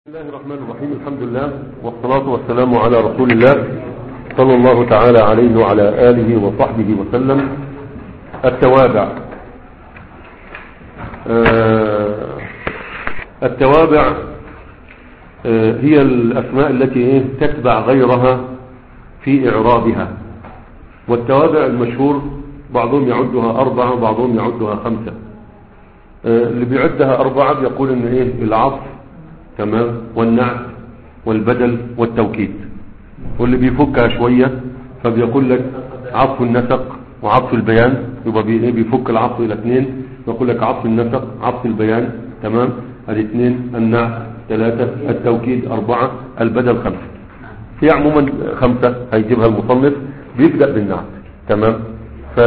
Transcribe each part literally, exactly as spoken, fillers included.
بسم الله الرحمن الرحيم. الحمد لله والصلاة والسلام على رسول الله صلى الله تعالى عليه وعلى آله وصحبه وسلم. التوابع آه التوابع آه هي الأسماء التي تتبع غيرها في إعرابها، والتوابع المشهور بعضهم يعدها أربعة وبعضهم يعدها خمسة. آه اللي بيعدها أربعة بيقول إن إيه العطف تمام والنعت والبدل والتوكيد، واللي بيفكها شوية فبيقول لك عطف النسق وعطف البيان، يبقى بيفك العطف الى اثنين، يقول لك عطف النسق عطف البيان تمام ادي اثنين، النعت ثلاثة، التوكيد أربعة، البدل خمسة. هي عموما خمسة هيجيبها المصنف، بيبدأ بالنعت تمام. ف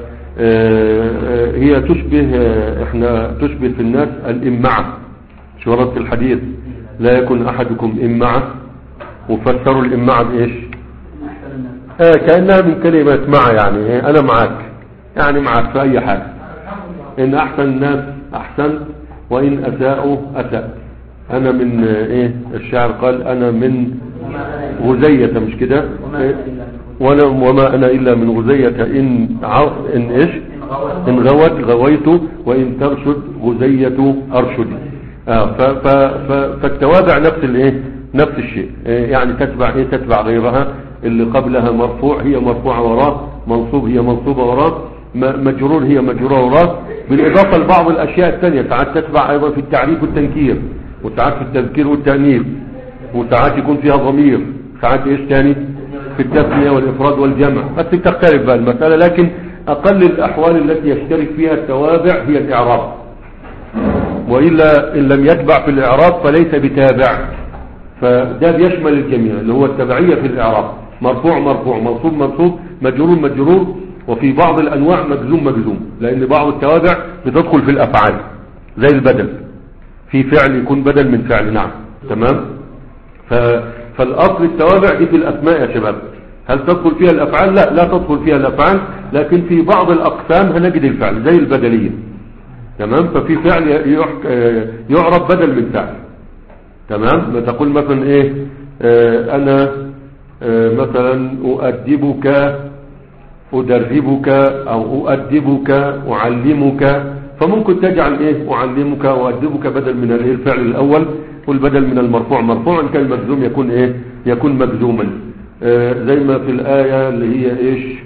هي تشبه احنا تشبه في الناس الإمعة، شو ورد في الحديث لا يكن أحدكم إمعة، وفسروا الإمعة بإيش؟ آه كأنها من كلمة مع، يعني إيه أنا معك، يعني معك في أي حاجة. إن أحسن الناس أحسنت وإن أساءوا أسأت. أنا من إيه الشاعر قال أنا من غزية، مش كده؟ وأنا وما أنا إلا من غزية إن عو إن إيش؟ إن غوت غويت وإن ترشد غزية أرشدي. آه ف ف ف فالتوابع نفس الايه نفس الشيء، يعني تتبع ايه تتبع غيرها. اللي قبلها مرفوع هي مرفوعه وراه، منصوب هي منصوبه وراه، مجرور هي مجروره وراه، بالاضافه لبعض الاشياء الثانيه. ساعات تتبع ايضا في التعريف والتنكير، وساعات في التذكير والتانيث، وساعات يكون فيها ضمير، ساعات ايش ثاني في التثنيه والافراد والجمع. بس تختلف بقى المساله، لكن اقل الاحوال التي يشترك فيها التوابع هي الاعراب، وإلا إن لم يتبع في الإعراب فليس بتابع. فده بيشمل الجميع، اللي هو التبعية في الإعراب، مرفوع مرفوع، منصوب منصوب، مجرور مجرور، وفي بعض الأنواع مجزوم مجزوم، لأن بعض التوابع بتدخل في الأفعال زي البدل، في فعل يكون بدل من فعل. نعم تمام. فالأصل التوابع دي في الأسماء يا شباب. هل تدخل فيها الأفعال؟ لا لا تدخل فيها الأفعال، لكن في بعض الأقسام هنجد الفعل زي البدلية تمام. ففي فعل يعرب بدل من فعل تمام. ما تقول مثلا ايه اه انا اه مثلا اؤدبك، ادربك، او اؤدبك، اعلمك، فممكن تجعل ايه اعلمك واؤدبك بدل من الايه الفعل الاول، والبدل من المرفوع مرفوع، ان كان المجزوم يكون ايه يكون مجزوما. اه زي ما في الآية اللي هي ايش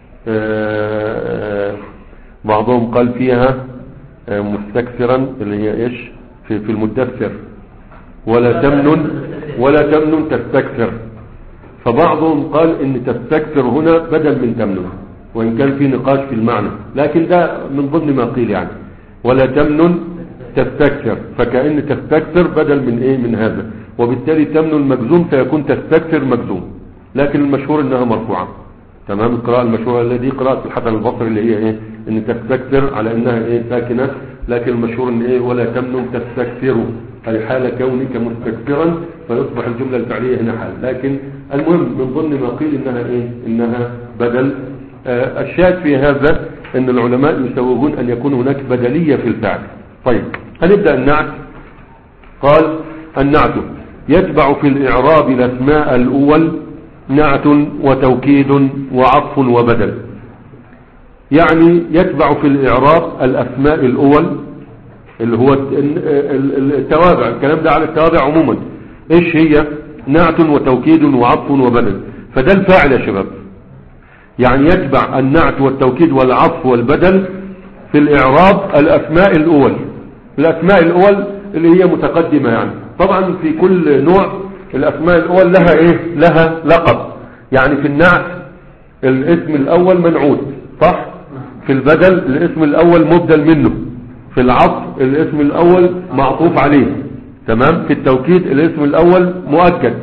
اه بعضهم قال فيها مستكثرا، اللي هي ايش في, في المدثر، ولا تمنن ولا تمنن تستكثر. فبعضهم قال ان تستكثر هنا بدل من تمنن، وان كان في نقاش في المعنى، لكن ده من ضمن ما قيل، يعني ولا تمنن تستكثر، فكأن تستكثر بدل من ايه من هذا، وبالتالي تمنن مجزوم فيكون تستكثر مجزوم، لكن المشهور انها مرفوعه تمام. القراءة المشهورة التي قراءة الحسن البصري اللي هي ايه ان تستكثر على انها ايه ساكنة، لكن المشهور ان ايه ولا تمنن تستكثر، اي حال كونك مستكثرا، فيصبح الجملة الفعلية هنا حال. لكن المهم من ضمن ما قيل انها ايه انها بدل. آه الشاهد في هذا ان العلماء يسوغون ان يكون هناك بدلية في الفعل. طيب هنبدأ النعت. قال النعت يتبع في الاعراب الاسماء الاول نعت وتوكيد وعطف وبدل. يعني يتبع في الإعراب الأسماء الأول اللي هو التوابع، الكلام ده على التوابع عموما. إيش هي؟ نعت وتوكيد وعطف وبدل. فده الفاعل يا شباب، يعني يتبع النعت والتوكيد والعطف والبدل في الإعراب الأسماء الأول. الأسماء الأول اللي هي متقدمة، يعني طبعا في كل نوع الأسماء الأول لها إيه لها لقب. يعني في النعت الاسم الأول منعوت، صح؟ في البدل الاسم الأول مبدل منه، في العطف الاسم الأول معطوف عليه تمام، في التوكيد الاسم الأول مؤكد.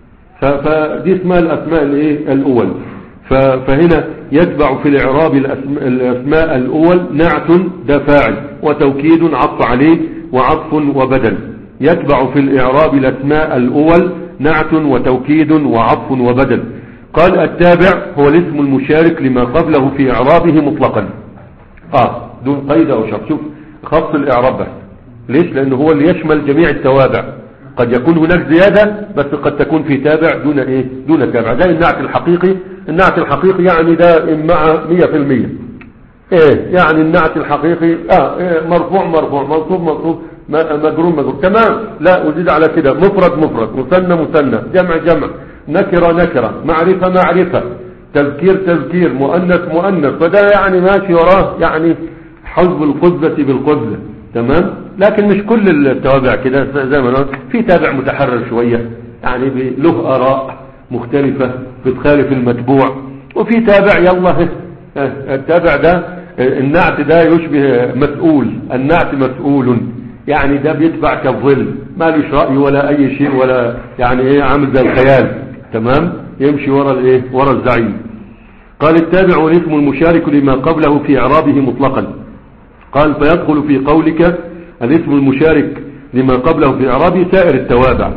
فدي اسمها الأسماء الإيه الأول. فهنا يتبع في الإعراب الأسماء الأول نعت ده فاعل، وتوكيد عطف عليه، وعطف وبدل. يتبع في الإعراب الأسماء الأول نعت وتوكيد وعطف وبدل. قال التابع هو الاسم المشارك لما قبله في إعرابه مطلقا، آه دون قيد أو شرط. شوف خاص الإعراب بس، ليش؟ لأنه هو اللي يشمل جميع التوابع. قد يكون هناك زيادة بس قد تكون في تابع دون ايه دون تابع. زي النعت الحقيقي، النعت الحقيقي يعني ده مع مية في المية. ايه يعني النعت الحقيقي اه إيه مرفوع مرفوع منصوب منصوب مجرور مجرور تمام. لا أزيد على كده، مفرد مفرد، مثنى مثنى، جمع جمع، نكرة نكرة، معرفة معرفة، تذكير تذكير، مؤنث مؤنث. فده يعني ماشي وراه يعني حظ القذة بالقذة تمام. لكن مش كل التوابع كده، زي ما قلت في تابع متحرر شوية يعني له آراء مختلفة بتخالف المتبوع، وفي تابع يلا التابع ده النعت ده يشبه مسؤول، النعت مسؤول يعني ده بيتبع كالظل، ما ليش رأي ولا اي شيء ولا يعني ايه عامل زي الخيال تمام، يمشي ورا الايه ورا الزعيم. قال التابع والاسم المشارك لما قبله في اعرابه مطلقا. قال فيدخل في قولك الاسم المشارك لما قبله في اعرابه سائر التوابع،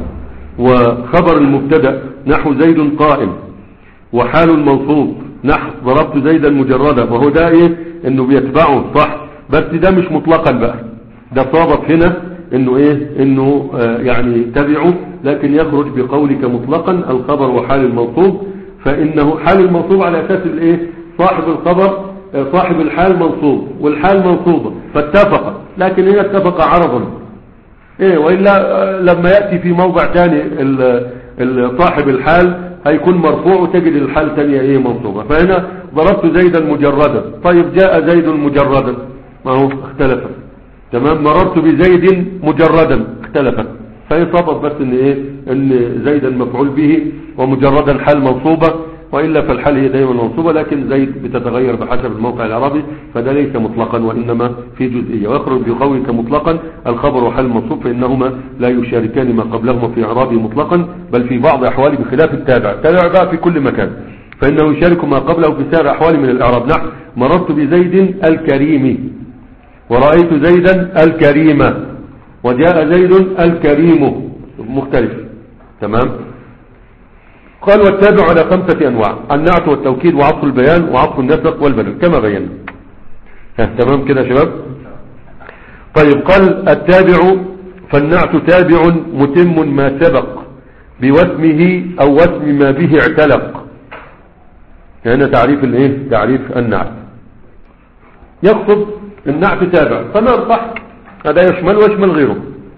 وخبر المبتدا نحو زيد قائم، وحال المنصوب نحو ضربت زيدا مجردا، وهو ده ايه انه بيتبعه صح، بس ده مش مطلقا بقى، ده صابت هنا انه ايه انه آه يعني تبعه، لكن يخرج بقولك مطلقا الخبر وحال المنصوب. فانه حال المنصوب على اساس الايه صاحب الخبر آه صاحب الحال منصوب والحال منصوبة فاتفق، لكن هنا اتفق عرضا ايه، وإلا آه لما يأتي في موضع ثاني صاحب الحال هيكون مرفوع وتجد الحال ثانية ايه منصوبة. فهنا ضربت زيدا مجردا، طيب جاء زيد مجردا ما هو اختلفت تمام، مررت بزيد مجردا اختلفت، فهي صابت بس ان ايه ان زيدا مفعول به ومجردا حال منصوبة، وإلا فالحال هي دائما منصوبة، لكن زيد بتتغير بحسب الموقع العربي، فده ليس مطلقا وإنما في جزئية. ويخرج بقولك مطلقا الخبر وحال منصوب، فإنهما لا يشاركان ما قبلهما في إعرابه مطلقا، بل في بعض أحواله بخلاف التابع. التابع بقى في كل مكان، فإنه يشارك ما قبله في سائر أحواله من الإعراب. نحو مررت بزيد الكريم، ورأيت زيدا الكريم، وجاء زيد الكريم، مختلف تمام. قال والتابع على خمسة أنواع: النعت والتوكيد وعطف البيان وعطف النسق والبدل كما بينا. تمام كده يا شباب. طيب قال التابع فالنعت تابع متم ما سبق بوسمه أو وسم ما به اعتلق. هنا تعريف الايه تعريف النعت، يقصد النعت تابع تمام صح، هذا يشمل ويشمل غيره.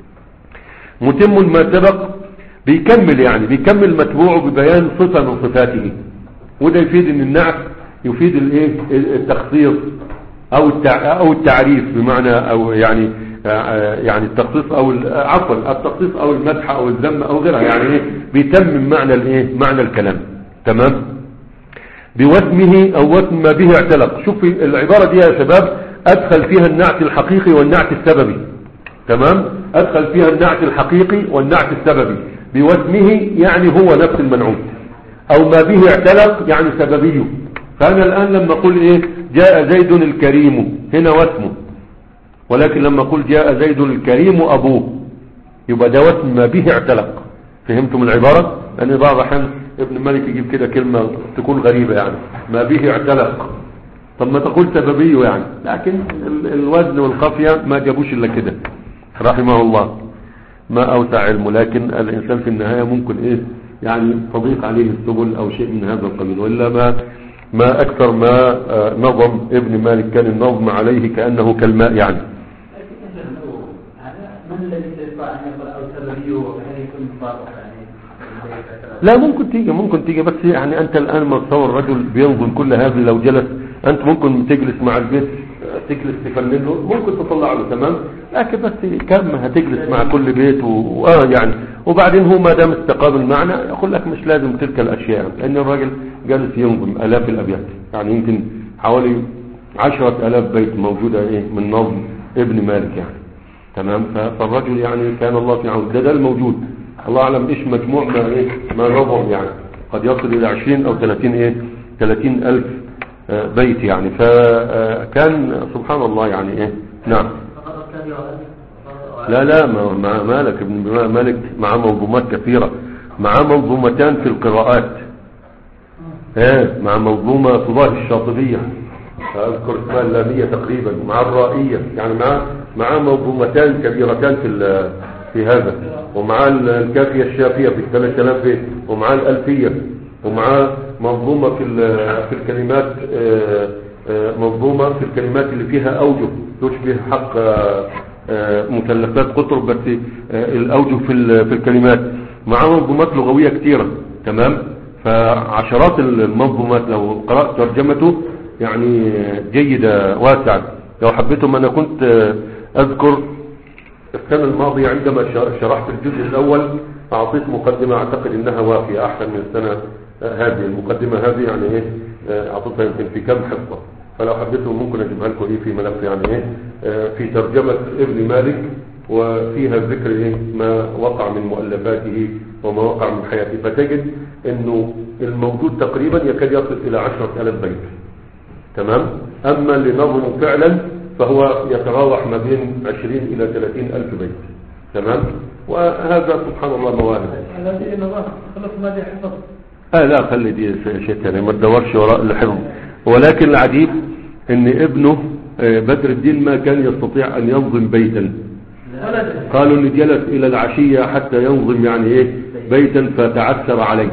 متم ما سبق بيكمل يعني بيكمل متبوعه ببيان صفة من صفاته، وده يفيد ان النعت يفيد الايه التخصيص او او التعريف بمعنى او يعني يعني التخصيص او عفوا التخصيص او المدح او الذم او غيرها، يعني ايه بيتمم معنى الايه معنى الكلام تمام. بوسمه او وسم ما به اعتلق. شوف العبارة دي يا شباب ادخل فيها النعت الحقيقي والنعت السببي تمام، ادخل فيها النعت الحقيقي والنعت السببي. بوسمه يعني هو نفس المنعوت، او ما به اعتلق يعني سببيه. فانا الان لما اقول ايه جاء زيد الكريم هنا واسمه، ولكن لما اقول جاء زيد الكريم ابوه يبقى ده وسم ما به اعتلق. فهمتم العبارة؟ لان بعض احيان ابن مالك يجيب كده كلمة تكون غريبة يعني ما به اعتلق، طب ما تقول سببيه يعني، لكن الوزن والقافية ما جابوش الا كده رحمه الله، ما اوسع علمه. لكن الانسان في النهاية ممكن ايه يعني تضيق عليه السبل او شيء من هذا القبيل، وإلا ما ما اكثر ما نظم ابن مالك كان النظم عليه كأنه كالماء يعني. لا ممكن تيجي ممكن تيجي بس يعني انت الان متصور رجل بينظم كل هذه، لو جلس انت ممكن تجلس مع البيت تجلس تفنن له ممكن تطلع له تمام، لكن بس كم هتجلس مع كل بيت واه يعني، وبعدين هو ما دام استقام المعنى يقول لك مش لازم تلك الاشياء، لان الراجل جالس ينظم الاف الابيات يعني يمكن حوالي عشرة الاف بيت موجودة ايه من نظم ابن مالك يعني تمام. فالرجل يعني كان الله في عون، ده ده الموجود، الله اعلم ايش مجموع ما ايه ما نظم يعني قد يصل الى عشرين او ثلاثين ايه ثلاثين الف بيت يعني. فكان سبحان الله يعني ايه نعم. لا لا مع مالك ابن مالك مع منظومات كثيرة، مع منظومتان في القراءات ايه، مع منظومة صباح الشاطبية اذكر اسمها اللامية تقريبا، مع الرائية يعني مع مع منظومتان كبيرتان في في هذا ومعاه الكافية الشافية في ثلاث آلاف بيت، ومعاه الألفية، ومعاه منظومة في في الكلمات، منظومة في الكلمات اللي فيها أوجه تشبه حق مثلثات قطرب، بس الأوجه في في الكلمات. معاه منظومات لغوية كثيرة. تمام. فعشرات المنظومات لو قرأت ترجمته يعني جيدة واسعة. لو حبيتم، أنا كنت أذكر السنة الماضية عندما شرحت الجزء الأول أعطيت مقدمة أعتقد أنها وافية أحسن من السنة هذه. المقدمة هذه يعني إيه أعطيتها يمكن في كم حصة، فلو حبيتم ممكن أجيبها لكم إيه في ملف يعني إيه في ترجمة ابن مالك، وفيها ذكر إيه ما وقع من مؤلفاته وما وقع من حياته، فتجد إنه الموجود تقريبا يكاد يصل إلى عشرة آلاف بيت. تمام. أما اللي نظمه فعلا فهو يتراوح ما بين عشرين إلى ثلاثين ألف بيت. تمام. وهذا سبحان الله مواهب. الذي نظام خلص ما دي حفظ. آه لا خلي دي شيء ثاني، ما تدورش وراء الحفظ. ولكن العجيب ان ابنه بدر الدين ما كان يستطيع ان ينظم بيتا. قالوا ان جلس الى العشية حتى ينظم يعني ايه بيتا فتعثر عليه.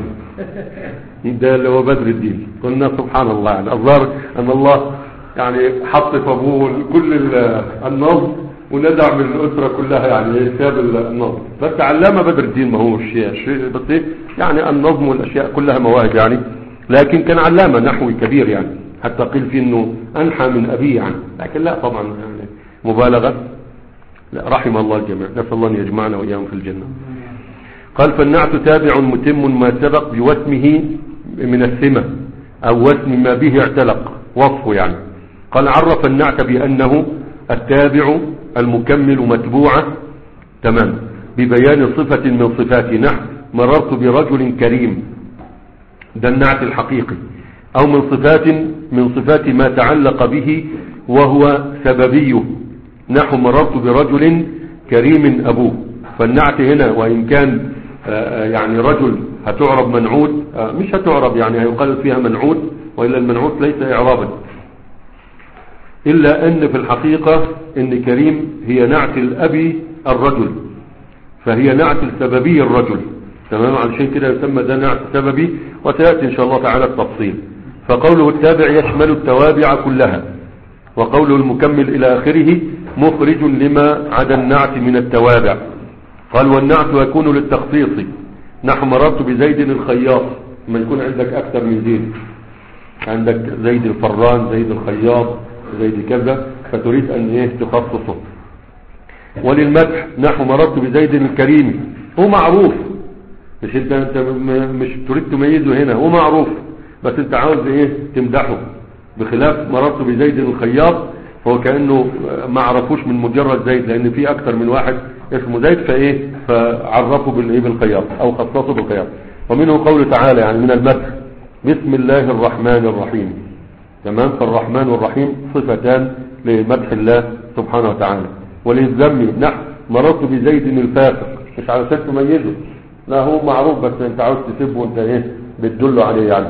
ده اللي هو بدر الدين. قلنا سبحان الله، يعني الظاهر ان الله يعني حط في ابوه كل النظم وندع من الاسره كلها يعني ساب النظم. بس علامه بدر الدين ما هو شيء بس ايه يعني النظم والاشياء كلها مواهب يعني، لكن كان علامه نحوي كبير يعني، حتى قيل فيه انه انحى من ابيه يعني، لكن لا طبعا يعني مبالغه. لا رحم الله الجميع، نسال الله ان يجمعنا واياهم في الجنه. قال فالنعت تابع متم ما سبق بوسمه من السمه او وسم ما به اعتلق وصفه يعني. قال عرف النعت بانه التابع المكمل متبوعة. تمام. ببيان صفة من صفات نحو مررت برجل كريم، ده النعت الحقيقي، او من صفات من صفات ما تعلق به وهو سببيه، نحو مررت برجل كريم ابوه. فالنعت هنا وان كان يعني رجل هتعرب منعود، مش هتعرب يعني هيقال فيها منعود، وإلا المنعود ليس إعرابا، إلا أن في الحقيقة أن كريم هي نعت الأبي الرجل، فهي نعت السببي الرجل. تمام. علشان كده يسمى ده نعت سببي، وسيأتي إن شاء الله تعالى التفصيل. فقوله التابع يشمل التوابع كلها، وقوله المكمل إلى آخره مخرج لما عدا النعت من التوابع. قال والنعت يكون للتخصيص، نحو مررت بزيد الخياط، ما يكون عندك أكثر من زيد، عندك زيد الفران، زيد الخياط، زيد كذا، فتريد أن إيه تخصصه. وللمدح نحو مررت بزيد الكريم، هو معروف، مش انت, انت مش تريد تميزه هنا، هو معروف بس انت عاوز ايه تمدحه. بخلاف مررت بزيد الخياط هو كأنه ما عرفوش من مجرد زيد، لان في اكتر من واحد اسمه زيد، فايه فعرفوا بالايه بالخياط او خصصوا بالخياط. ومنه قوله تعالى يعني من المدح بسم الله الرحمن الرحيم. تمام. فالرحمن والرحيم صفتان لمدح الله سبحانه وتعالى. وللذم نحو مررت بزيد الفاسق، مش علشان تميزه، لا هو معروف بس انت عاوز تسبه وانت ايه بتدله عليه يعني.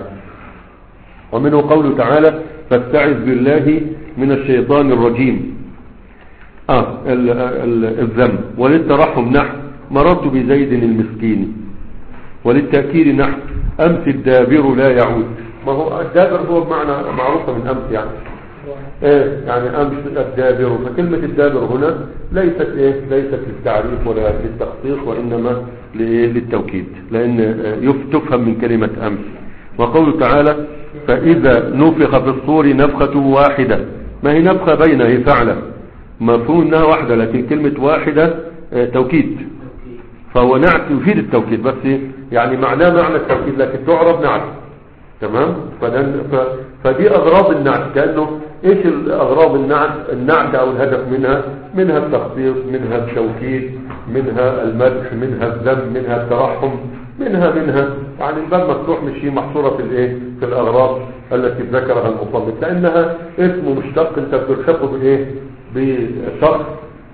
ومنه قوله تعالى فاستعذ بالله من الشيطان الرجيم، اه الذم. وللترحم نحو مررت بزيد المسكين. وللتأكيد نحو امس الدابر لا يعود، ما هو الدابر هو بمعنى معروفة من امس يعني ايه يعني امس الدابر. فكلمة الدابر هنا ليست ايه ليست للتعريف ولا للتخصيص، وانما للتوكيد، لان تفهم من كلمة امس. وقوله تعالى فاذا نفخ في الصور نفخة واحدة، ما هي نفخة بينها هي فعلا مفهوم انها واحدة، لكن كلمة واحدة توكيد، فهو نعت يفيد التوكيد بس يعني معناه معنى التوكيد، لكن تعرب نعت. تمام. فدي اغراض النعت، كأنه ايش الاغراض النعت النعت او الهدف منها منها التخصيص، منها التوكيد، منها المدح، منها الذم، منها الترحم، منها منها يعني الباب مفتوح، مش هي محصورة في الايه في الاغراض التي ذكرها المصنف، لانها اسم مشتق انت بتلحقه بايه بشخص،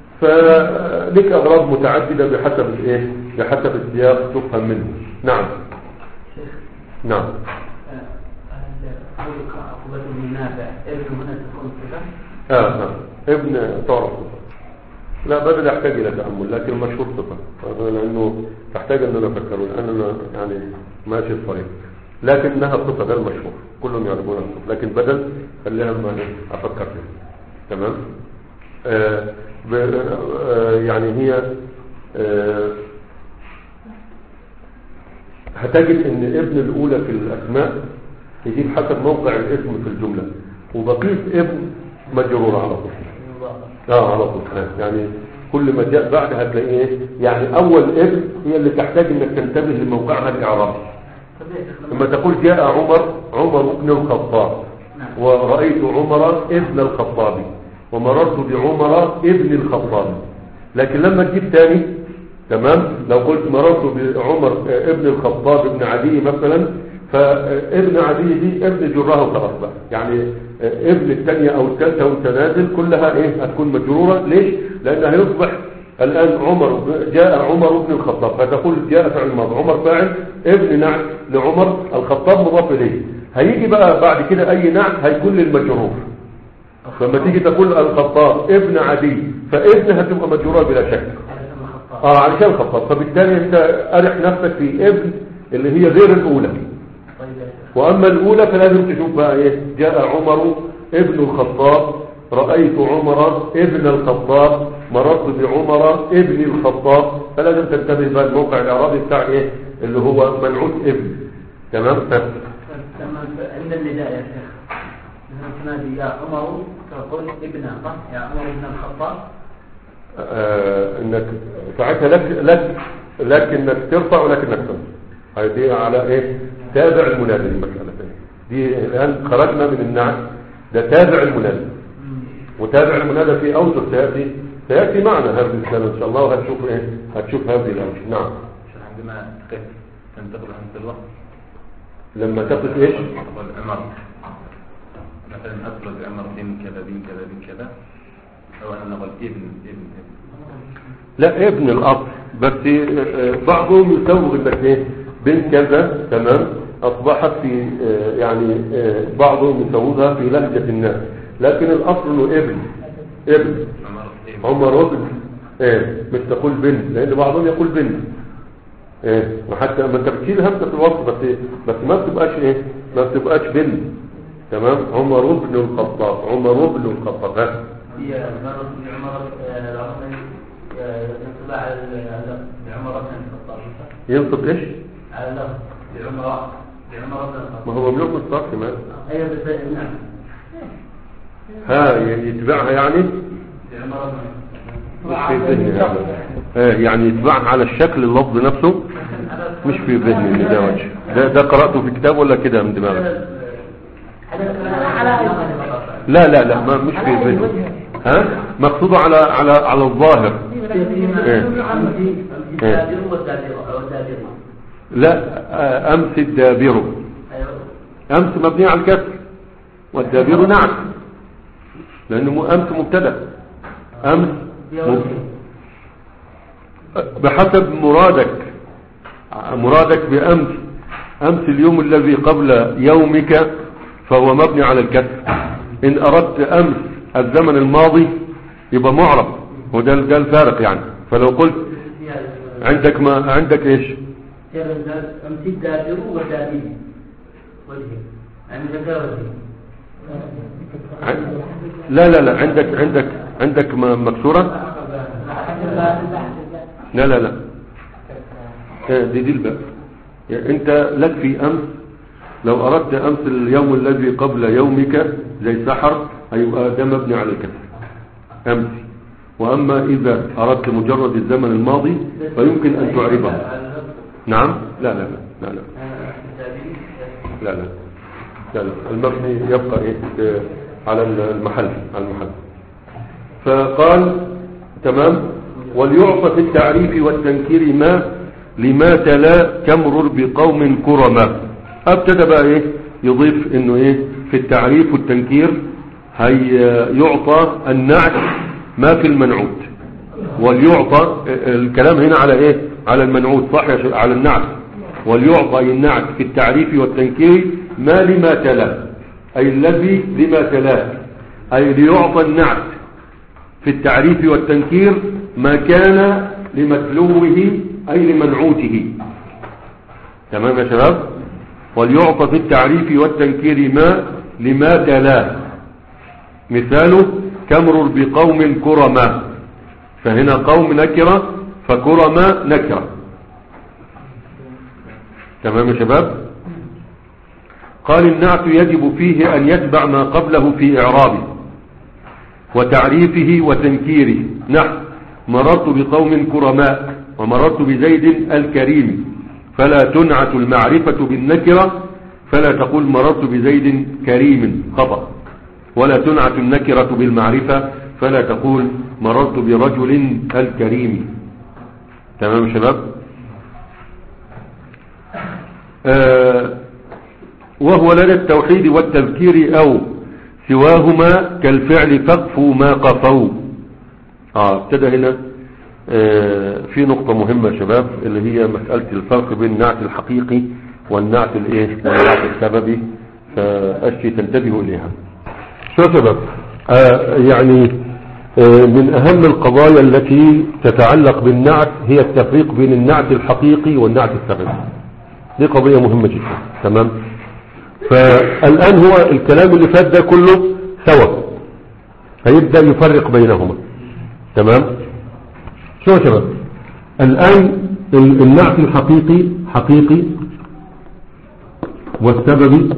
فلك اغراض متعددة بحسب الايه بحسب السياق تفهم منه. نعم نعم. عقوبة من نافع ابن هنا تكون صفة؟ اه نعم ابن تعرف لا بدل يحتاج الى تأمل، لكن المشهور صفة لانه تحتاج ان انا افكر، لان انا يعني ماشي الطريق، لكنها صفة ده المشهور كلهم يعرفونها الصفة، لكن بدل خليها ما افكر فيها. تمام. آه آه يعني هي آه هتجد ان ابن الاولى في الاسماء يجيب حسب موقع الاسم في الجملة، وبقية ابن مجرور على طول. اه على طول. يعني كل ما جاء بعد هتلاقيه يعني اول ابن هي اللي تحتاج انك تنتبه لموقعها الاعرابي. لما تقول جاء عمر، عمر ابن الخطاب، ورأيت عمر ابن الخطاب، ومررت بعمر ابن الخطاب. لكن لما تجيب ثاني تمام، لو قلت مررت بعمر ابن الخطاب ابن عدي مثلا، فابن عدي دي ابن جراه وخلاص بقى، يعني ابن الثانية او الثالثة والتنازل كلها ايه هتكون مجرورة. ليش؟ لانها يصبح الان عمر جاء عمر ابن الخطاب، فتقول جاء فعل ماضي، عمر فاعل، ابن نعت لعمر، الخطاب مضاف اليه. هيجي بقى بعد كده اي نعت هيكون للمجرور، لما تيجي تقول الخطاب ابن عدي، فابن هتبقى مجرورة بلا شك اه علشان الخطاب، فبالتالي انت ارح نفسك في ابن اللي هي غير الاولى. واما الاولى فلازم تشوف بقى ايه، جاء عمر ابن الخطاب، رأيت عمر ابن الخطاب، مررت بعمر ابن الخطاب، فلازم تنتبه بقى الموقع الاعرابي بتاع ايه اللي هو منعوت ابن. تمام. لما عند النداء يا شيخ تنادي يا عمر تقول ابن صح، يا عمر ابن الخطاب. آه انك ساعتها لك لك لك انك ترفع ولكنك تنصب، هذه على ايه تابع المنادى. المسألة دي الان خرجنا من النعت، ده تابع المنادى، وتابع المنادى في اوجه سياتي سياتي معنا هذه السنه ان شاء الله، وهتشوف ايه هتشوف هذه الاوجه. نعم. عندما تقف تنتقل عند الوقت لما تقف ايش الامر مثلا افرض امر بن كذا بن كذا بن كذا، او انا نقول ابن ابن ابن لا ابن الاب، بس بعضهم يسوغ انك ايه بن كذا. تمام. اصبحت في يعني بعضهم يسوغها في لهجة الناس، لكن الاصل انه ابن ابن عمر ابن ايه، مش تقول بن، لان بعضهم يقول بن ايه، وحتى ما انت بتشيل همزة في الوصف بس بس ما بتبقاش ايه ما بتبقاش بن. تمام. عمر ابن الخطاب، عمر ابن الخطاب. ها هي مرة بعمر ينصب على بعمر ابن الخطاب، ينصب ايش على اللفظ بعمر بعمر ابن الخطاب، ما هو مملوك من الصرف كمان. ايوه بس نعم. ها يتبعها يعني بعمر ابن مش في ذهني هذا. ها يعني يتبعها على الشكل اللفظ نفسه، مش في ذهني ان ده وجه ده, ده قرأته في كتاب ولا كده من دماغك؟ لا لا لا ما مش في ذهني. ها مقصوده على على على الظاهر. إيه؟ لا امس الدابر، امس مبني على الكسر، والدابر نعم لانه امس مبتدا. امس بحسب مرادك، مرادك بامس، امس اليوم الذي قبل يومك فهو مبني على الكسر. ان اردت امس الزمن الماضي يبقى معرب، وده ده الفارق يعني. فلو قلت عندك ما عندك ايش امس الدابر والدابر وجهه يعني ذكر لا لا لا عندك عندك عندك مكسورة. لا لا لا دي دي الباء. يعني انت لك في امس، لو اردت امس اليوم الذي قبل يومك زي سحر هيبقى ده مبني على الكسر امس. واما اذا اردت مجرد الزمن الماضي فيمكن ان تعربه. نعم. لا لا لا لا لا لا لا, لا, لا. المبني يبقى إيه؟ على المحل على المحل. فقال تمام. وليعطى في التعريف والتنكير ما لما تلا كمرر بقوم كرما. ابتدى بقى ايه يضيف انه ايه في التعريف والتنكير هي يعطى النعت ما في المنعوت، وليعطى الكلام هنا على ايه على المنعوت صح على النعت. وليعطى النعت في التعريف والتنكير ما لما تلا، اي الذي لما تلا، اي ليعطى النعت في التعريف والتنكير ما كان لمتلوه أي لمنعوته. تمام يا شباب. وليعطى في التعريف والتنكير ما لما تلاه. مثاله كمرر بقوم كرما، فهنا قوم نكرة فكرما نكرة. تمام يا شباب. قال النعت يجب فيه أن يتبع ما قبله في إعرابه وتعريفه وتنكيره. نحو مررت بقوم كرماء ومررت بزيد الكريم، فلا تنعت المعرفة بالنكرة، فلا تقول مررت بزيد كريم، خطأ. ولا تنعت النكرة بالمعرفة، فلا تقول مررت برجل الكريم. تمام يا شباب. آه وهو لدى التوحيد والتذكير أو سواهما كالفعل فقفوا ما قفوا. اه ابتدى هنا آه في نقطة مهمة يا شباب، اللي هي مسألة الفرق بين النعت الحقيقي والنعت الايه والنعت السببي، فأشي تنتبهوا إليها. شو يا شباب؟ آه يعني آه من أهم القضايا التي تتعلق بالنعت هي التفريق بين النعت الحقيقي والنعت السببي. دي قضية مهمة جدا. تمام. فالآن هو الكلام اللي فات ده كله سوا، هيبدأ يفرق بينهما. تمام. شو يا شباب؟ الآن النعت الحقيقي حقيقي والسببي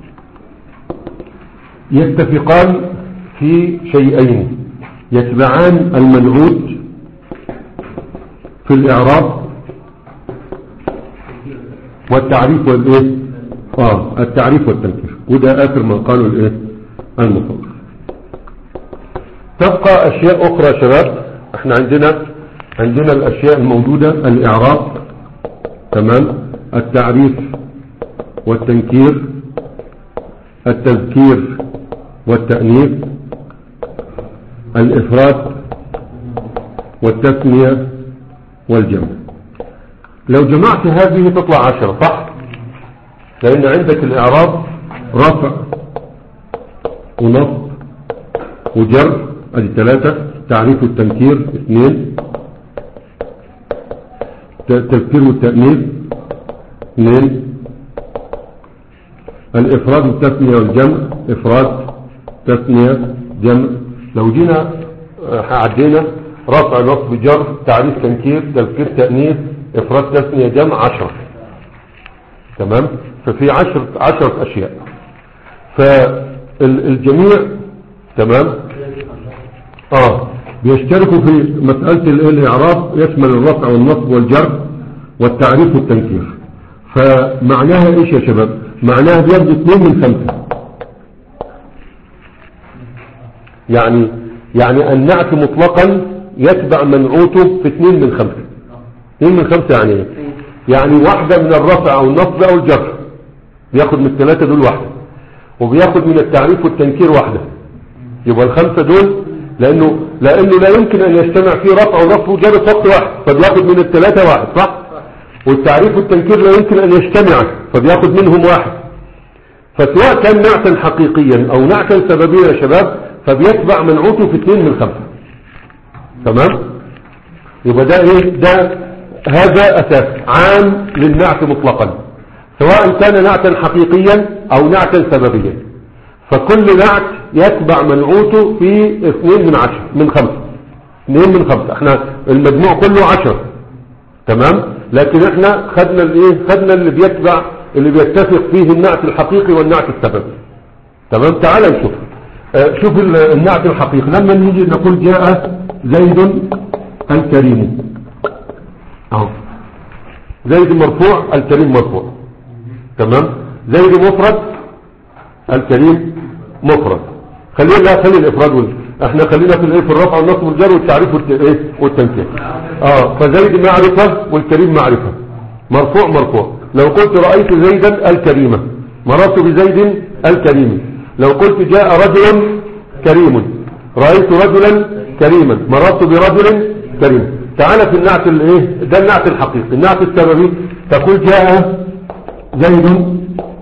يتفقان في شيئين يتبعان المنعوت في الإعراب والتعريف والايه اه التعريف والتنكير، وده آخر ما قالوا الايه المصور. تبقى أشياء أخرى يا شباب. احنا عندنا عندنا الأشياء الموجودة الإعراب، تمام، التعريف والتنكير، التذكير والتأنيث، الإفراد والتثنية والجمع. لو جمعت هذه تطلع عشرة، صح؟ لأن عندك الإعراب رفع ونصب وجر، ادي ثلاثة. تعريف والتنكير اثنين. التذكير والتأنيث اثنين. الإفراد والتثنية والجمع، إفراد تثنية جمع. لو جينا عدينا رفع نصب جر تعريف تنكير تذكير تأنيث إفراد تثنية جمع، عشرة. تمام. ففي عشر عشرة أشياء. فالجميع تمام اه بيشتركوا في مسألة الإعراب، يشمل الرفع والنصب والجر والتعريف والتنكير. فمعناها ايش يا شباب؟ معناها بياخدوا اثنين من خمسة. يعني يعني النعت مطلقا يتبع منعوته في اثنين من خمسة. اثنين من خمسة يعني ايه؟ يعني واحدة من الرفع او النصب او الجر، بياخد من الثلاثة دول واحدة، وبياخد من التعريف والتنكير واحدة. يبقى الخمسة دول لانه لانه لا يمكن ان يجتمع فيه رفع ونصب وجر في وقت واحد، فبياخد من الثلاثة واحد، صح؟ والتعريف والتنكير لا يمكن ان يجتمع، فبياخد منهم واحد. فسواء كان نعتا حقيقيا او نعتا سببيا يا شباب، فبيتبع منعوته في اثنين من خمسة. تمام. يبقى ده ايه؟ ده هذا اساس عام للنعت مطلقا، سواء كان نعتا حقيقيا او نعتا سببيا. فكل نعت يتبع منعوته في اثنين من عشر من خمسة. اثنين من خمسة. احنا المجموع كله عشر. تمام. لكن احنا خدنا الايه؟ خدنا اللي بيتبع اللي بيتفق فيه النعت الحقيقي والنعت السببي. تمام. تعال نشوف. اه شوف النعت الحقيقي. لما نيجي نقول جاء زيد الكريم، اهو زيد مرفوع الكريم مرفوع. تمام. زيد مفرد الكريم مفرد. خلينا لا خلي الافراد وال... احنا خلينا في الايه في الرفع والنصب والجر والتعريف والايه والتنكير. اه فزيد معرفة والكريم معرفة، مرفوع مرفوع. لو قلت رأيت زيدا الكريمة، مررت بزيد الكريم. لو قلت جاء رجل كريم، رأيت رجلا كريما، مررت برجل كريم. تعال في النعت الايه ده النعت الحقيقي. النعت السببي تقول جاء زيد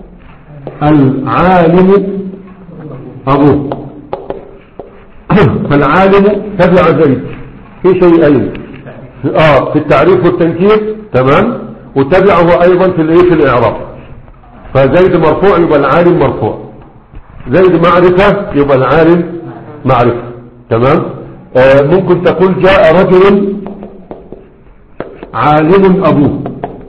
العالم أبوه، فالعالم تبع زيد في شيئين، اه في التعريف والتنكير، تمام، وتبعه ايضا في الايه في الاعراب. فزيد مرفوع يبقى العالم مرفوع، زيد معرفة يبقى العالم معرفة، تمام. آه ممكن تقول جاء رجل عالم ابوه،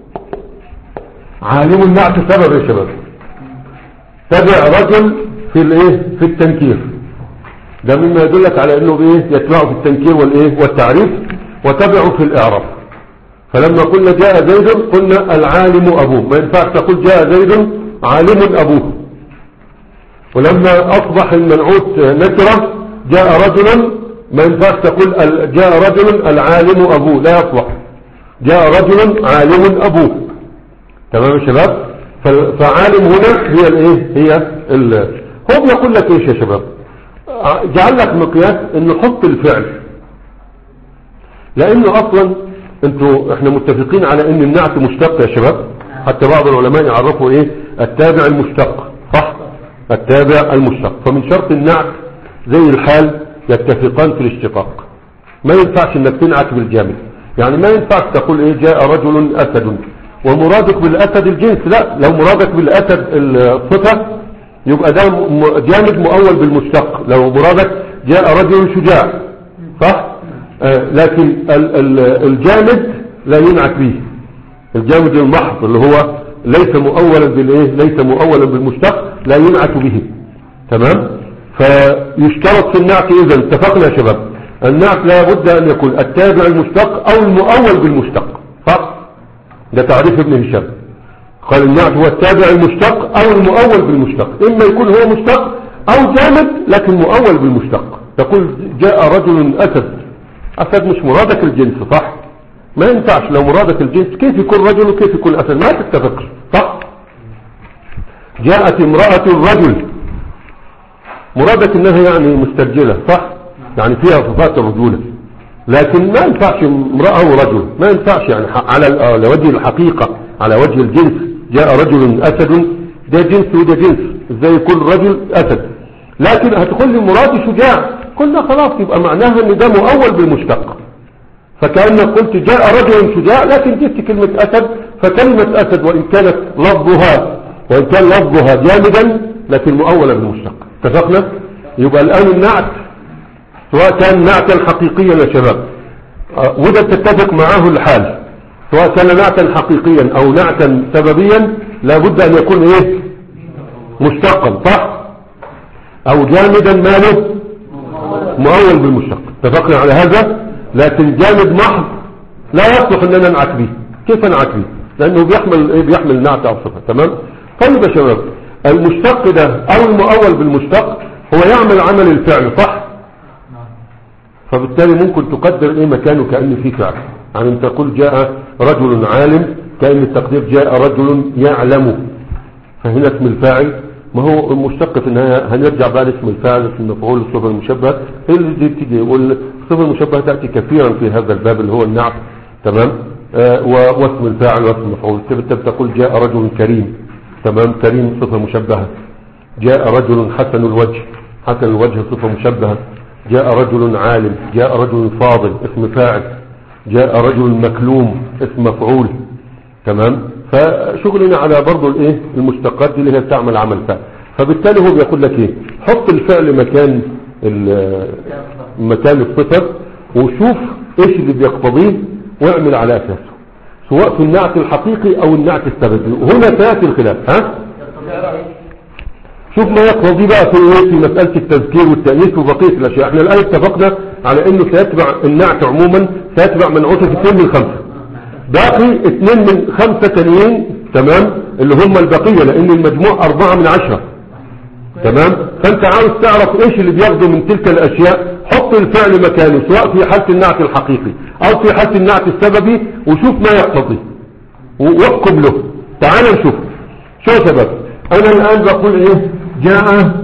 عالم نعت سبب يا شباب، تبع رجل في الايه في التنكير، ده مما يدلك على انه بايه يتبعه في التنكير والايه والتعريف وتبعه في الاعراب. فلما قلنا جاء زيد قلنا العالم ابوه، ما ينفعش تقول جاء زيد عالم ابوه. ولما اصبح المنعوت نكره جاء رجلا، ما ينفعش تقول جاء رجل العالم ابوه، لا يصلح، جاء رجل عالم ابوه، تمام يا شباب. فعالم هنا هي الايه هي ال... هو بيقول لك ايش يا شباب، جعل لك مقياس انه حط الفعل، لانه اصلا انتوا احنا متفقين على ان النعت مشتق يا شباب، حتى بعض العلماء يعرفوا ايه التابع المشتق، صح، التابع المشتق. فمن شرط النعت زي الحال يتفقان في الاشتقاق، ما ينفعش انك تنعت بالجامد، يعني ما ينفعش تقول ايه جاء رجل اسد ومرادك بالاسد الجنس، لا، لو مرادك بالاسد الصفة يبقى ده جامد مؤول بالمشتق، لو مرادك جاء رجل شجاع، صح. آه لكن ال ال الجامد لا ينعت به، الجامد المحض اللي هو ليس مؤولا بالايه ليس مؤولا بالمشتق لا ينعت به، تمام. فيشترط في النعت، اذا اتفقنا يا شباب النعت لا بد ان يكون التابع المشتق او المؤول بالمشتق، صح، ده تعريف ابن هشام، قال النعت هو التابع المشتق او المؤول بالمشتق، اما يكون هو مشتق او جامد لكن مؤول بالمشتق. تقول جاء رجل اسد، اسد مش مرادك الجنس، صح، ما ينفعش، لو مرادك الجنس كيف يكون رجل وكيف يكون اسد، ما تتفقش، صح. جاءت امرأة الرجل، مرادك انها يعني مسترجلة، صح، يعني فيها صفات الرجولة، لكن ما ينفعش امرأة ورجل، ما ينفعش يعني على وجه الحقيقة، على وجه الجنس جاء رجل اسد، ده جنس وده جنس، ازاي يكون رجل اسد؟ لكن هتقول لي مرادي شجاع، قلنا خلاص يبقى معناها ان ده مؤول بالمشتق، فكأنك قلت جاء رجل شجاع لكن جبت كلمة اسد، فكلمة اسد وان كانت لفظها وان كان لفظها جامدا لكن مؤولا بالمشتق، اتفقنا؟ يبقى الان النعت سواء كان نعتا حقيقيا يا شباب وده تتفق معاه الحال، سواء كان نعتا حقيقيا او نعتا سببيا لابد ان يكون ايه مشتقا، صح، او جامدا ماله مؤول بالمشتق، اتفقنا على هذا. لكن جامد محض لا يصلح اننا ننعت به، كيف ننعت به؟ لانه بيحمل ايه بيحمل نعت او صفه، تمام. طيب يا شباب المشتق ده او المؤول بالمشتق هو يعمل عمل الفعل، صح، فبالتالي ممكن تقدر ايه مكانه كأن فيه فعل، يعني انت تقول جاء رجل عالم كأن التقدير جاء رجل يعلم، فهنا اسم الفاعل، ما هو المشتق في النهاية هنرجع بقى لاسم الفاعل، اسم المفعول، الصفة المشبهة، هي اللي تيجي يقول الصفة المشبهة تأتي كثيرا في هذا الباب اللي هو النعت، تمام. آه واسم الفاعل واسم المفعول، تقول جاء رجل كريم، تمام، كريم صفة مشبهة. جاء رجل حسن الوجه، حسن الوجه صفة مشبهة. جاء رجل عالم، جاء رجل فاضل اسم فاعل. جاء رجل مكلوم اسم مفعول، تمام. فشغلنا على برضو الايه المشتقات دي اللي هي بتعمل عمل فعل. فبالتالي هو بيقول لك ايه، حط الفعل مكان مكان الصفة وشوف ايش اللي بيقتضيه واعمل على اساسه، سواء في النعت الحقيقي او النعت السببي. وهنا سيأتي الخلاف، ها شوف ما يقتضي بقى في في مسألة التذكير والتأنيث وبقية الاشياء. احنا الان اتفقنا على انه سيتبع النعت عموما سيتبع منعوته في اثنين من خمسة، باقي اثنين من خمسة تانيين، تمام، اللي هم البقية، لان المجموع اربعة من عشرة، تمام. فانت عاوز تعرف ايش اللي بياخده من تلك الاشياء، حط الفعل مكانه سواء في حالة النعت الحقيقي او في حالة النعت السببي وشوف ما يقتضي واحكم له. تعال نشوف. شو يا شباب، انا الان بقول ايه، جاء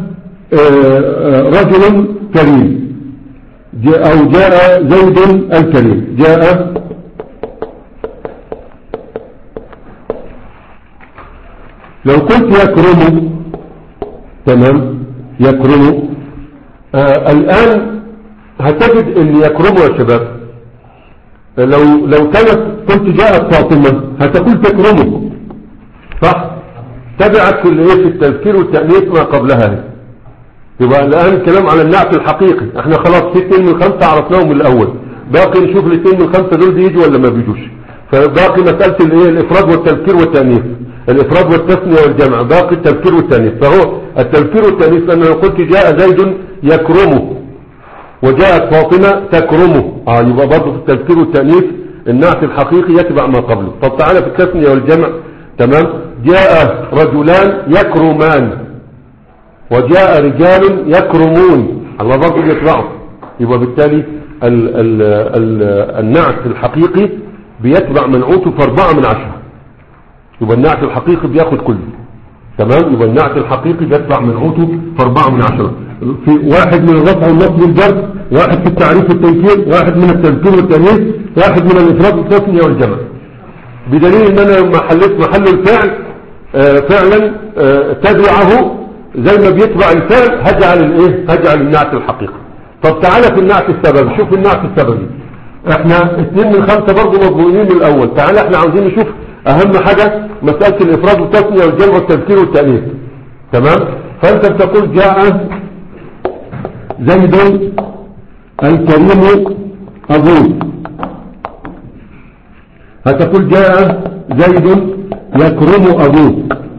رجل كريم جاء او جاء زيد الكريم. جاء لو قلت يكرم، تمام، يكرم، آه الآن هتجد ان يكرمه يا شباب لو لو كانت قلت جاءت فاطمة هتقول تكرمه صح؟ تبعت في الايه في التذكير والتأنيث ما قبلها. يبقى الآن كلام على النعت الحقيقي. احنا خلاص في اثنين من خمسة عرفناهم من الأول، باقي نشوف الاثنين من خمسة دول بيجوا ولا ما بيجوش. فباقي مسألة الايه الإفراد والتذكير والتأنيث، الإفراد والتثنية والجمع، باقي التذكير والتأنيث. فهو التذكير والتأنيث لأن لو قلت جاء زيد يكرمه وجاءت فاطمة تكرمه، اه يبقى برضه في التذكير والتأنيث النعت الحقيقي يتبع ما قبله. طب تعالى في التثنية والجمع، تمام، جاء رجلان يكرمان وجاء رجال يكرمون، الله برضه يتبعه. يبقى بالتالي ال ال ال النعت الحقيقي بيتبع منعوته في أربعة من عشرة. يبقى النعت الحقيقي بياخد كله، تمام. يبقى النعت الحقيقي بيتبع منعوته في أربعة من عشرة، في واحد من الرفع والنصب والجر، واحد في التعريف والتنكير، واحد من التذكير والتأنيث، واحد من الإفراد والتثنية والجمع. بدليل ان انا لما حليت محل الفعل آه فعلا آه تبعه زي ما بيتبع الفعل هجعل الايه هجعل النعت الحقيقي. طب تعالى في النعت السببي، شوف النعت السببي. احنا اثنين من خمسة برضه مضمونين من الاول. تعالى احنا عاوزين نشوف اهم حاجة مسألة الافراد والتثنية والجمع والتذكير والتأنيث، تمام. فانت بتقول جاء زيد الكريم ابوه، هتقول جاء زيد يكرم ابوه.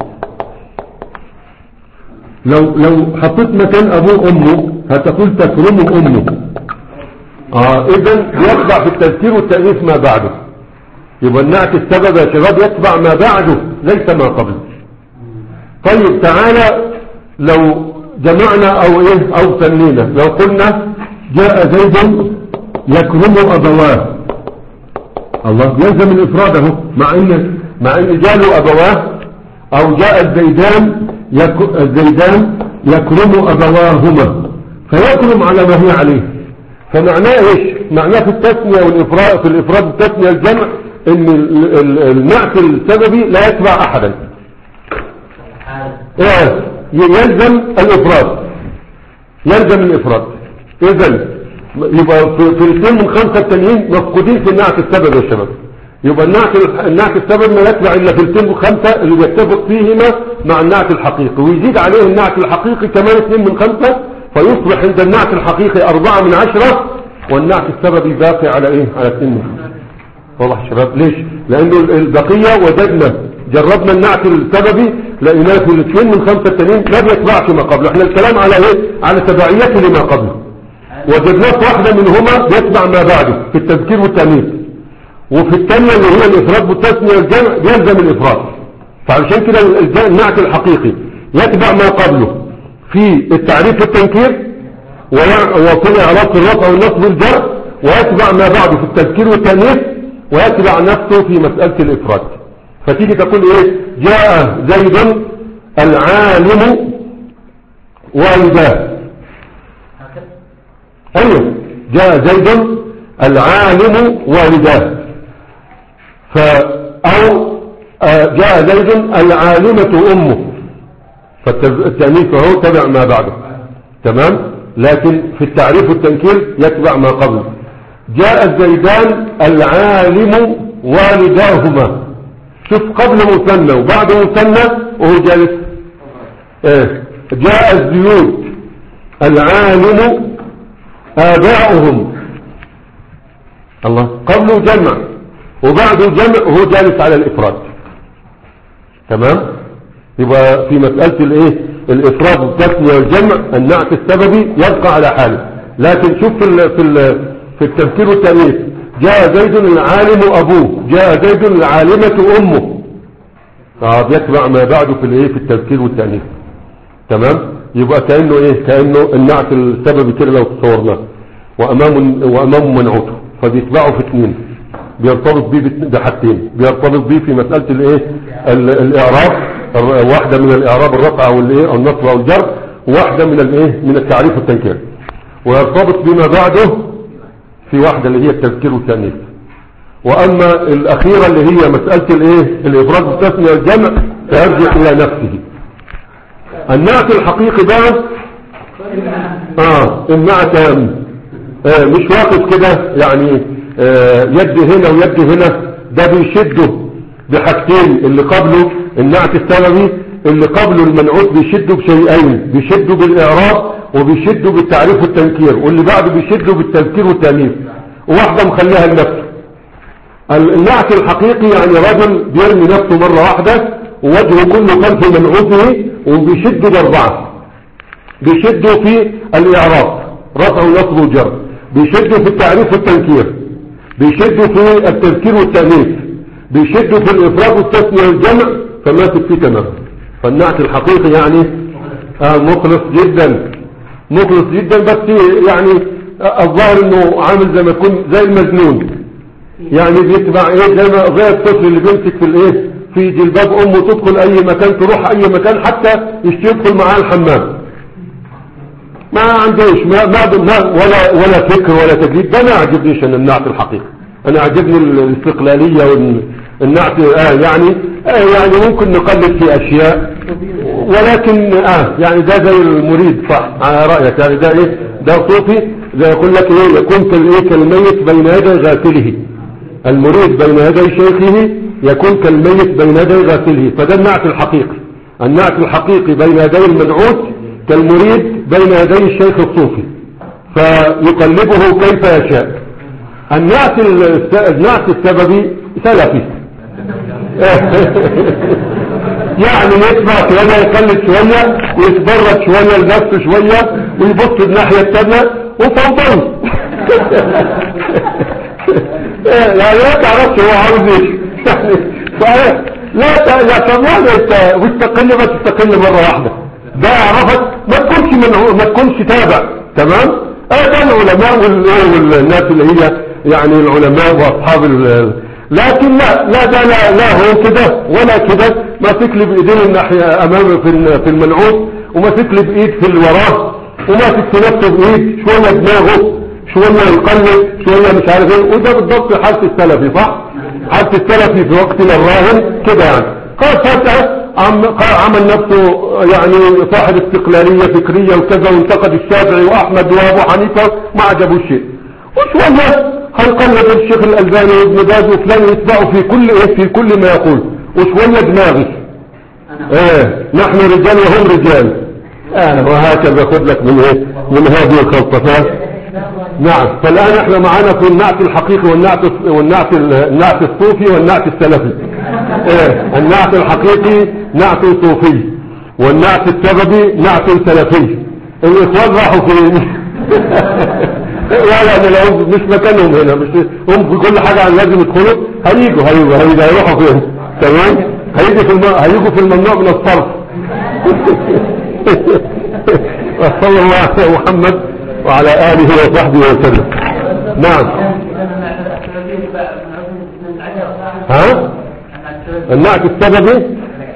لو لو حطيت مكان ابوه امه هتقول تكرم امه. اه اذا يتبع في التذكير والتأنيث ما بعده. يبقى النعت السبب يا شباب يتبع ما بعده ليس ما قبله. طيب تعالى لو جمعنا او ايه او ثنينا، لو قلنا جاء زيد يكرم ابواه، الله يلزم الافراد اهو، مع ان مع ان جاء ابواه او جاء الزيدان يك... الزيدان يكرم ابواهما، فيكرم على ما هي عليه. فمعناه ايش؟ معناه في التثنية والافراد، في الافراد والتثنية الجمع، ان النعت السببي لا يتبع احدا، يلزم الافراد، يلزم الافراد. اذا يبقى في الاثنين من خمسة التانيين مفقودين في النعت السبب يا شباب. يبقى النعت النعت السبب ما يتبع الا في الاثنين من خمسة اللي بيتفق فيهما مع النعت الحقيقي، ويزيد عليه النعت الحقيقي كمان اثنين من خمسة، فيصبح عند النعت الحقيقي أربعة من عشرة، والنعت السببي باقي على ايه؟ على اثنين من خمسة. واضح يا شباب؟ ليش؟ لانه البقية وجدنا جربنا النعت السببي لقيناه في الاثنين من خمسة التانيين ما بيتبعش ما قبله. احنا الكلام على ايه؟ على تبعيته لما قبله. وجدناه في واحدة منهما بيتبع ما بعده في التذكير والتأنيث، وفي الثانية اللي هي الإفراد والتثنية والجمع بيلزم الإفراد. فعشان كده النعت الحقيقي يتبع ما قبله في التعريف والتنكير، وفي إعراب الرفع والنصب والجر، ويتبع ما بعده في التذكير والتأنيث، ويتبع نفسه في مسألة الإفراد. فتيجي تقول ايه؟ جاء زيد العالم والداه. ايوه جاء زيد العالم والداه. ف او جاء زيد العالمة امه، فالتأنيث هو تبع ما بعده، تمام. لكن في التعريف والتنكير يتبع ما قبله. جاء الزيدان العالم والداهما، شوف قبل مثنى وبعد مثنى وهو جالس. ايه جاء الزيود العالم آباؤهم، الله قبله جمع وبعده جمع وهو جالس على الإفراد، تمام. يبقى في مسألة الايه الإفراد والتثنية والجمع النعت السببي يبقى على حاله. لكن شوف في ال في ال في التذكير والتأنيث جاء زيد العالم أبوه، جاء زيد العالمة أمه، فبيتبع ما بعده في الايه في التذكير والتأنيث، تمام. يبقى كأنه ايه كأنه النعت السببي كده لو تصورناه وأمام وأمام منعوته، فبيتبعه في اثنين، بيرتبط بيه بحاجتين، بيرتبط بيه في مسألة الايه الإعراب، واحدة من الإعراب الرفع او الايه او النصب او الجر، وواحدة من الايه من التعريف والتنكير، ويرتبط بما بعده في واحدة اللي هي التذكير والتأنيث. واما الاخيرة اللي هي مسألة الايه الافراد والتثنية والجمع فيرجع الى نفسه. النعت الحقيقي بقى اه النعت آه مش واقف كده يعني آه يد هنا ويد هنا، ده بيشده بحاجتين، اللي قبله النعت السببي اللي قبله المنعوت بيشده بشيئين، بيشده بالإعراب وبيشده بالتعريف والتنكير، واللي بعده بيشده بالتذكير والتأنيث، وواحدة مخليها لنفسه. النعت الحقيقي يعني رجل بيرمي نفسه مرة واحدة ووجهه كله كان في منعوته، وبيشده بأربعة، بيشده في الإعراب رفع ونصب وجر، بيشده في التعريف والتنكير، بيشده في التذكير والتأنيث، بيشده في الإفراد والتثنية والجمع، فماسك فيه تمام. فالنعت الحقيقي يعني آه مخلص جدا، مخلص جدا، بس يعني الظاهر انه عامل زي ما يكون زي المجنون، يعني بيتبع ايه زي ما زي الطفل اللي بيمسك في الايه في جلباب امه، تدخل اي مكان تروح اي مكان حتى يدخل معاه الحمام، ما عندوش ما, ما, ما ولا ولا فكر ولا تجديد. ده ما عجبنيش انا النعت الحقيقي، انا عجبني الاستقلاليه والنعت آه يعني آه يعني ممكن نقلد في اشياء، ولكن اه يعني ده زي المريد صح على رايك، يعني ده ايه ده صوفي زي يقول لك ايه يكون كالايه كالميت بين يدي غاسله، المريد بين يدي شيخه يكون كالميت بين يدي غاسله، فده النعت الحقيقي. النعت الحقيقي بين يدي المنعوت كالمريد بين يدي الشيخ الصوفي، فيقلبه كيف يشاء. النعت النعت السببي سلفي يعني يسمع شوية يقلد شوية ويتبرد شوية لنفسه شوية ويبص الناحية التانية وفوضل يعني لا تعرفش هو عاوز ايش لا لا كمان مستقل ما تستقل مرة واحدة، ده عرفت ما تكونش من ما تكونش تابع تمام. اه ده العلماء والناس اللي هي يعني العلماء واصحاب لكن لا لا ده لا, لا هو كده ولا كده، ماسك لي بايدين الناحيه امامه في في المنعوت، وماسك لي بايد في الوراه، وماسك في نفسه بايد شويه دماغه شويه يقلب شويه مش عارف ايه، وده بالضبط حاله السلفي صح، حاله السلفي في وقتنا الراهن كده يعني. قال فجاه عمل نفسه يعني صاحب استقلاليه فكريه وكذا، وانتقد الشافعي واحمد وابو حنيفه ما عجبوش شيء، وشويه هيقلد الشيخ الألباني وابن باز وفلان يتبعوا في كل ايه في كل ما يقول، وشوية دماغي ايه نحن رجال وهم رجال اه وهكذا خد لك من ايه من هذه الخلطة. نعم، فالآن احنا معانا في النعت الحقيقي والنعت والنعت النعت الصوفي والنعت السلفي. ايه النعت الحقيقي نعت صوفي، والنعت السببي نعت سلفي. الاخوان راحوا في لا لا لو مش مكانهم هنا، مش هم في كل حاجة لازم يدخلوا، هيجوا هيجوا هيجوا هيروحوا فين تمام، هيجوا في الم... هيجوا في الممنوع من الصرف. صلى الله على محمد وعلى آله وصحبه وسلم. نعم. ها النعت السببي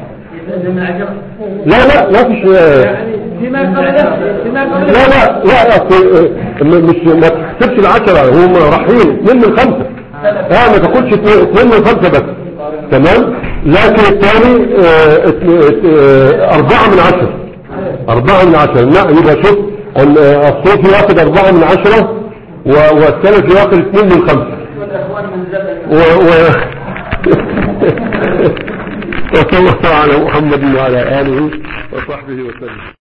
لا لا ما فيش لا لا لا مش ما تحسبش العشرة، هم رايحين اثنين من خمسة اه ما تاخدش اثنين من خمسة بس تمام، لكن الثاني اربعة من عشرة اربعة من عشرة. لا يبقى شوف الصوفي ياخد اربعة من عشرة والسلفي ياخد اثنين من خمسة و وصلى الله على محمد وعلى آله وصحبه وسلم.